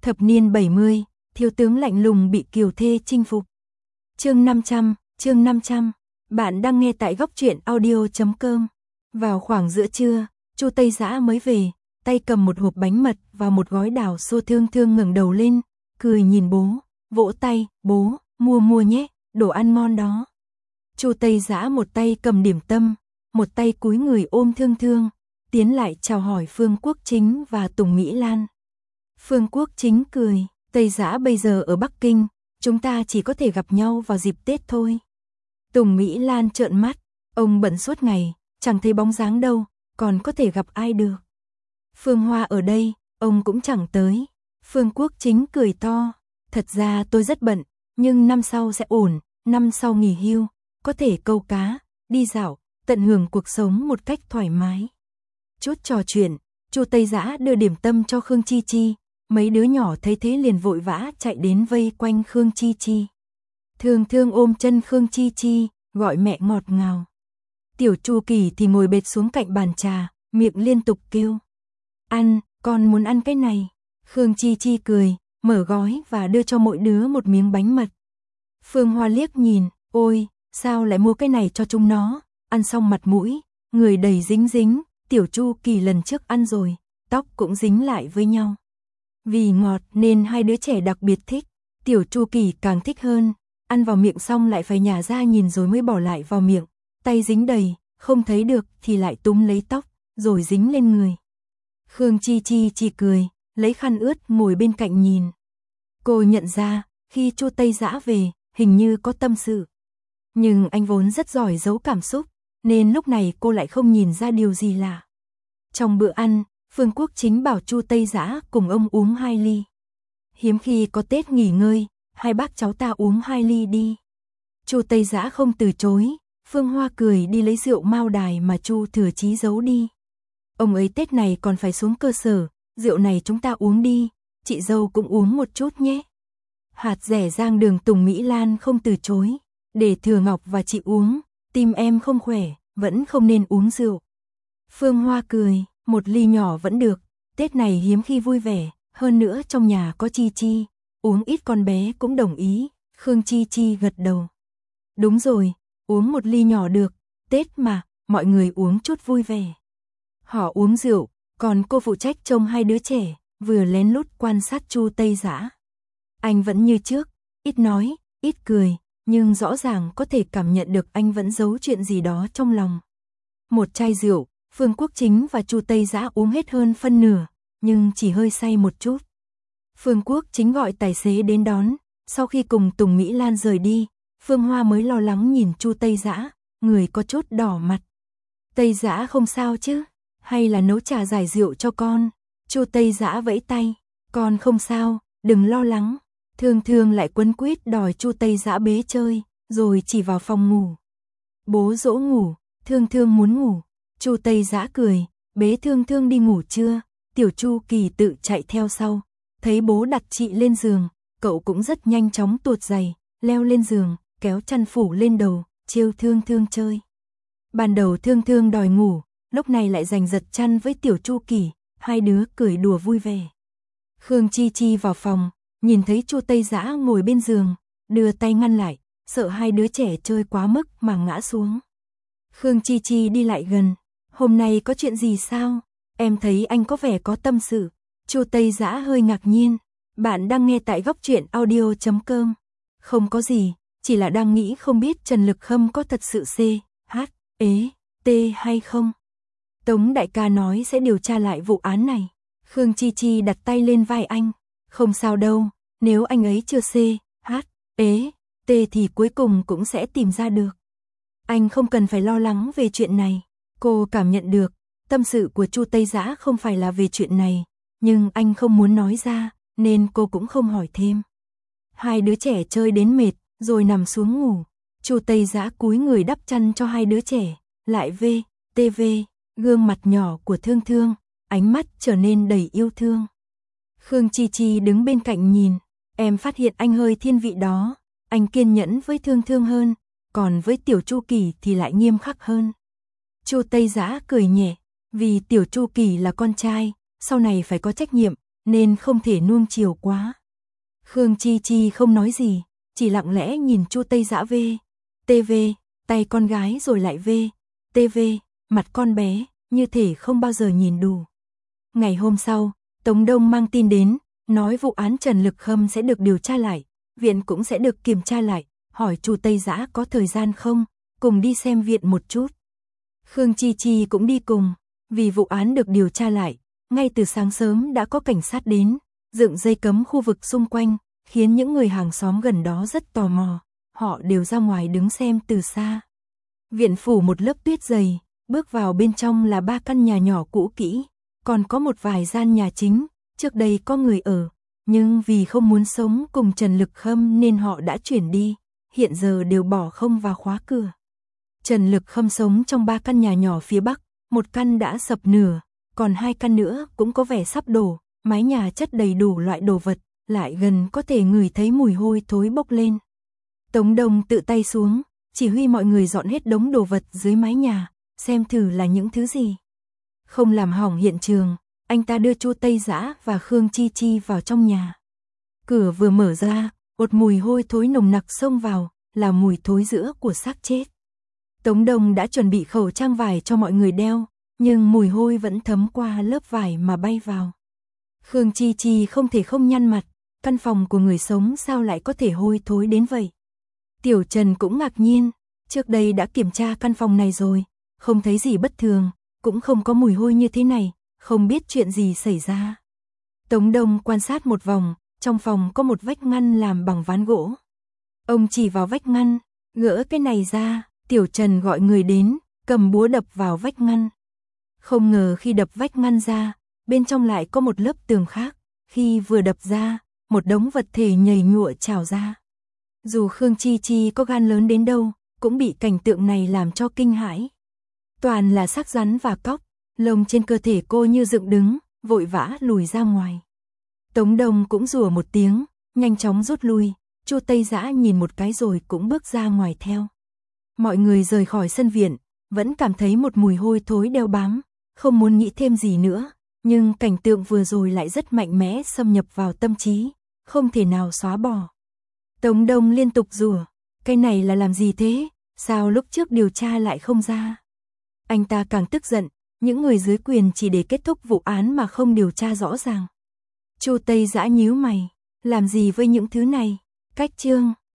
Thập niên 70, thiếu tướng lạnh lùng bị kiều thê chinh phục. Chương 500, bạn đang nghe tại góc truyện audio.com. Vào khoảng giữa trưa, Chu Tây Dã mới về, tay cầm một hộp bánh mật và một gói đào xô. Thương Thương ngẩng đầu lên, cười nhìn bố, vỗ tay, bố, mua nhé, đồ ăn ngon đó. Chu Tây Dã một tay cầm điểm tâm, một tay cúi người ôm Thương Thương, tiến lại chào hỏi Phương Quốc Chính và Tùng Mỹ Lan. Phương Quốc Chính cười, Tây Dã bây giờ ở Bắc Kinh, chúng ta chỉ có thể gặp nhau vào dịp Tết thôi. Tùng Mỹ Lan trợn mắt, ông bận suốt ngày, chẳng thấy bóng dáng đâu, còn có thể gặp ai được. Phương Hoa ở đây, ông cũng chẳng tới. Phương Quốc Chính cười to, thật ra tôi rất bận, nhưng năm sau sẽ ổn, năm sau nghỉ hưu, có thể câu cá, đi dạo, tận hưởng cuộc sống một cách thoải mái. Chút trò chuyện, Chu Tây Dã đưa điểm tâm cho Khương Chi Chi, mấy đứa nhỏ thấy thế liền vội vã chạy đến vây quanh Khương Chi Chi. Thương Thương ôm chân Khương Chi Chi, gọi mẹ ngọt ngào. Tiểu Chu Kỳ thì ngồi bệt xuống cạnh bàn trà, miệng liên tục kêu. Ăn, con muốn ăn cái này. Khương Chi Chi cười, mở gói và đưa cho mỗi đứa một miếng bánh mật. Phương Hoa liếc nhìn, ôi, sao lại mua cái này cho chúng nó, ăn xong mặt mũi, người đầy dính dính, Tiểu Chu Kỳ lần trước ăn rồi, tóc cũng dính lại với nhau. Vì ngọt nên hai đứa trẻ đặc biệt thích, Tiểu Chu Kỳ càng thích hơn, ăn vào miệng xong lại phải nhả ra nhìn rồi mới bỏ lại vào miệng, tay dính đầy, không thấy được thì lại túm lấy tóc, rồi dính lên người. Khương Chi Chi chỉ cười, lấy khăn ướt ngồi bên cạnh nhìn. Cô nhận ra, khi Chu Tây Dã về, hình như có tâm sự. Nhưng anh vốn rất giỏi giấu cảm xúc, nên lúc này cô lại không nhìn ra điều gì lạ. Trong bữa ăn, Phương Quốc Chính bảo Chu Tây Dã cùng ông uống 2 ly. Hiếm khi có Tết nghỉ ngơi, hai bác cháu ta uống 2 ly đi. Chu Tây Dã không từ chối, Phương Hoa cười đi lấy rượu Mao Đài mà Chu Thừa Chí giấu đi. Ông ấy Tết này còn phải xuống cơ sở, rượu này chúng ta uống đi, chị dâu cũng uống một chút nhé. Hạt rẻ rang đường Tùng Mỹ Lan không từ chối, để Thừa Ngọc và chị uống, tim em không khỏe, vẫn không nên uống rượu. Phương Hoa cười, 1 ly nhỏ vẫn được, Tết này hiếm khi vui vẻ, hơn nữa trong nhà có Chi Chi, uống ít con bé cũng đồng ý. Khương Chi Chi gật đầu. Đúng rồi, uống 1 ly nhỏ được, Tết mà, mọi người uống chút vui vẻ. Họ uống rượu, còn cô phụ trách trông hai đứa trẻ, vừa lén lút quan sát Chu Tây Dã. Anh vẫn như trước, ít nói, ít cười, nhưng rõ ràng có thể cảm nhận được anh vẫn giấu chuyện gì đó trong lòng. Một chai rượu, Phương Quốc Chính và Chu Tây Dã uống hết hơn phân nửa, nhưng chỉ hơi say một chút. Phương Quốc Chính gọi tài xế đến đón, sau khi cùng Tùng Mỹ Lan rời đi, Phương Hoa mới lo lắng nhìn Chu Tây Dã, người có chút đỏ mặt. Tây Dã không sao chứ, hay là nấu trà giải rượu cho con? Chu Tây Dã vẫy tay, con không sao, đừng lo lắng. Thương Thương lại quấn quýt đòi Chu Tây Dã bế chơi, rồi chỉ vào phòng ngủ. Bố dỗ ngủ, Thương Thương muốn ngủ. Chu Tây Dã cười, bế Thương Thương đi ngủ chưa? Tiểu Chu Kỳ tự chạy theo sau, thấy bố đặt chị lên giường, cậu cũng rất nhanh chóng tuột giày, leo lên giường, kéo chăn phủ lên đầu, trêu Thương Thương chơi. Ban đầu Thương Thương đòi ngủ, lúc này lại giành giật chăn với Tiểu Chu Kỳ, hai đứa cười đùa vui vẻ. Khương Chi Chi vào phòng, nhìn thấy Chu Tây Dã ngồi bên giường, đưa tay ngăn lại, sợ hai đứa trẻ chơi quá mức mà ngã xuống. Khương Chi Chi đi lại gần, hôm nay có chuyện gì sao? Em thấy anh có vẻ có tâm sự. Chu Tây Dã hơi ngạc nhiên, bạn đang nghe tại góc truyện audio.com. Không có gì, chỉ là đang nghĩ không biết Trần Lực Khâm có thật sự CHT hay không. Tống đại ca nói sẽ điều tra lại vụ án này. Khương Chi Chi đặt tay lên vai anh, không sao đâu, nếu anh ấy chưa CHT thì cuối cùng cũng sẽ tìm ra được. Anh không cần phải lo lắng về chuyện này. Cô cảm nhận được, tâm sự của Chu Tây Dã không phải là về chuyện này, nhưng anh không muốn nói ra, nên cô cũng không hỏi thêm. Hai đứa trẻ chơi đến mệt, rồi nằm xuống ngủ. Chu Tây Dã cúi người đắp chăn cho hai đứa trẻ, lại TV, gương mặt nhỏ của Thương Thương, ánh mắt trở nên đầy yêu thương. Khương Chi Chi đứng bên cạnh nhìn, em phát hiện anh hơi thiên vị đó, anh kiên nhẫn với Thương Thương hơn, còn với Tiểu Chu Kỳ thì lại nghiêm khắc hơn. Chu Tây Dã cười nhẹ, vì Tiểu Chu Kỳ là con trai, sau này phải có trách nhiệm, nên không thể nuông chiều quá. Khương Chi Chi không nói gì, chỉ lặng lẽ nhìn Chu Tây Dã TV, tay con gái rồi lại TV, mặt con bé, như thể không bao giờ nhìn đủ. Ngày hôm sau, Tống Đông mang tin đến, nói vụ án Trần Lực Khâm sẽ được điều tra lại, viện cũng sẽ được kiểm tra lại, hỏi Chu Tây Dã có thời gian không, cùng đi xem viện một chút. Khương Chi Chi cũng đi cùng, vì vụ án được điều tra lại, ngay từ sáng sớm đã có cảnh sát đến, dựng dây cấm khu vực xung quanh, khiến những người hàng xóm gần đó rất tò mò, họ đều ra ngoài đứng xem từ xa. Viện phủ một lớp tuyết dày, bước vào bên trong là 3 căn nhà nhỏ cũ kỹ, còn có một vài gian nhà chính, trước đây có người ở, nhưng vì không muốn sống cùng Trần Lực Khâm nên họ đã chuyển đi, hiện giờ đều bỏ không và khóa cửa. Trần Lực Khâm sống trong 3 căn nhà nhỏ phía bắc, một căn đã sập nửa, còn 2 căn nữa cũng có vẻ sắp đổ, mái nhà chất đầy đủ loại đồ vật, lại gần có thể ngửi thấy mùi hôi thối bốc lên. Tống Đông tự tay xuống, chỉ huy mọi người dọn hết đống đồ vật dưới mái nhà, xem thử là những thứ gì. Không làm hỏng hiện trường, anh ta đưa Chu Tây Dã và Khương Chi Chi vào trong nhà. Cửa vừa mở ra, một mùi hôi thối nồng nặc xông vào, là mùi thối rữa của xác chết. Tống Đông đã chuẩn bị khẩu trang vải cho mọi người đeo, nhưng mùi hôi vẫn thấm qua lớp vải mà bay vào. Khương Chi Chi không thể không nhăn mặt, căn phòng của người sống sao lại có thể hôi thối đến vậy. Tiểu Trần cũng ngạc nhiên, trước đây đã kiểm tra căn phòng này rồi, không thấy gì bất thường, cũng không có mùi hôi như thế này, không biết chuyện gì xảy ra. Tống Đông quan sát một vòng, trong phòng có một vách ngăn làm bằng ván gỗ. Ông chỉ vào vách ngăn, gỡ cái này ra, Tiểu Trần gọi người đến, cầm búa đập vào vách ngăn. Không ngờ khi đập vách ngăn ra, bên trong lại có một lớp tường khác, khi vừa đập ra, một đống vật thể nhầy nhụa trào ra. Dù Khương Chi Chi có gan lớn đến đâu, cũng bị cảnh tượng này làm cho kinh hãi. Toàn là xác rắn và cóc, lông trên cơ thể cô như dựng đứng, vội vã lùi ra ngoài. Tống Đông cũng rủa một tiếng, nhanh chóng rút lui, Chu Tây Dã nhìn một cái rồi cũng bước ra ngoài theo. Mọi người rời khỏi sân viện, vẫn cảm thấy một mùi hôi thối đeo bám, không muốn nghĩ thêm gì nữa, nhưng cảnh tượng vừa rồi lại rất mạnh mẽ xâm nhập vào tâm trí, không thể nào xóa bỏ. Tống Đông liên tục rủa, cái này là làm gì thế, sao lúc trước điều tra lại không ra. Anh ta càng tức giận, những người dưới quyền chỉ để kết thúc vụ án mà không điều tra rõ ràng. Chu Tây Dã nhíu mày, làm gì với những thứ này, cách chương.